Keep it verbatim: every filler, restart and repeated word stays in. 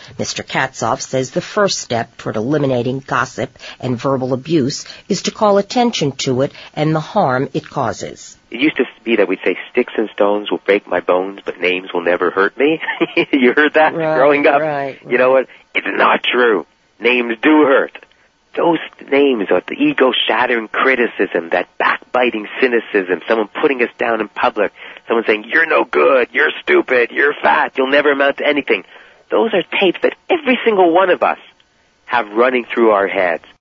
Mister Katzoff says the first step toward eliminating gossip and verbal abuse is to call attention to it and the harm it causes. It used to be that we'd say, sticks and stones will break my bones, but names will never hurt me. You heard that right, growing up? Right, right. You know what? It's not true. Names do hurt. Those names are the ego-shattering criticism, that backbiting cynicism, someone putting us down in public, someone saying, you're no good, you're stupid, you're fat, you'll never amount to anything. Those are tapes that every single one of us have running through our heads.